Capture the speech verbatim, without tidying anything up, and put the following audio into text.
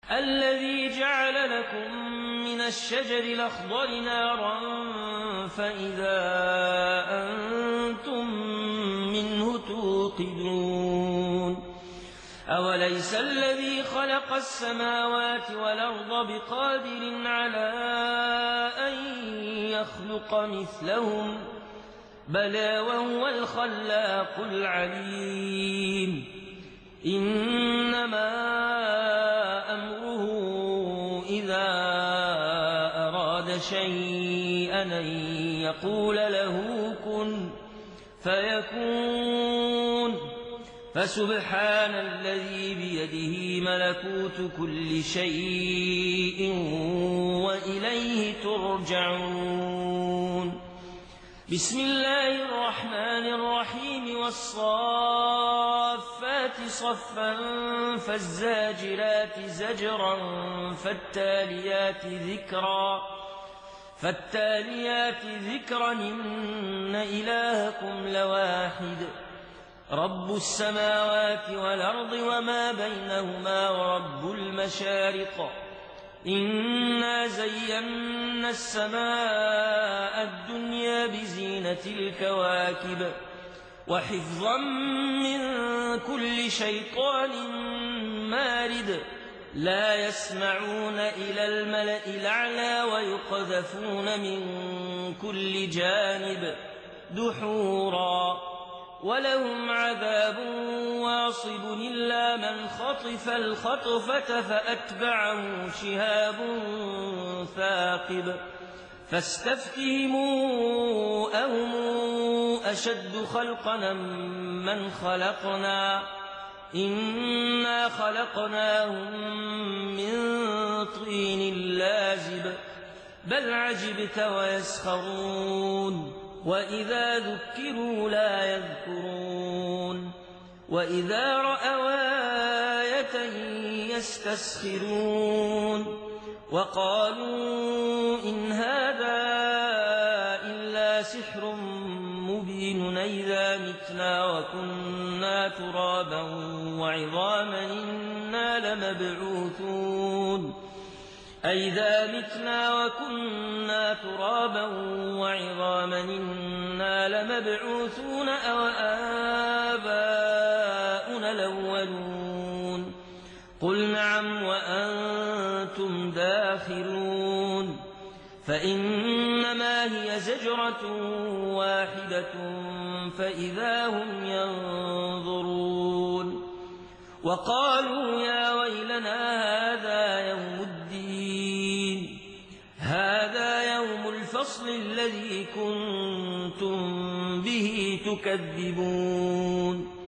الذي جعل لكم من الشجر الأخضر نارا فإذا أنتم منه توقدون أوليس الذي خلق السماوات والأرض بقادر على أن يخلق مثلهم بلى وهو الخلاق العليم إنما أمره إذا أراد شيئا أن يقول له كن فيكون فسبحان الذي بيده ملكوت كل شيء وإليه ترجعون بسم الله الرحمن الرحيم والصافات صفا فالزاجرات زجرا فالتاليات ذكرا فالتاليات ذكرا إن إلهكم لواحد رب السماوات والأرض وما بينهما ورب المشارق إنا زينا السماء الدنيا بزينة الكواكب وحفظا من كل شيطان مارد لا يسمعون إلى الملأ الأعلى ويقذفون من كل جانب دحورا ولهم عذاب واصب إلا من خطف الخطفة فأتبعه شهاب ثاقب فاستفتهموا أهم أشد خلقا من خلقنا إنا خلقناهم من طين لازب بل عجبت ويسخرون وإذا ذكروا لا يذكرون وإذا رأوا آية يستسخرون وقالوا إن هذا إلا سحر مبين إذا متنا وكنا ترابا وعظاما إنا لمبعوثون أئذا متنا وكنا ترابا وعظاما إنا لمبعوثون أو آباؤنا الأولون قل نعم وأنتم داخرون فإنما هي زجرة واحدة فإذا هم ينظرون وقالوا يا ويلنا هذا يوم الدين هذا يوم الفصل الذي كنتم به تكذبون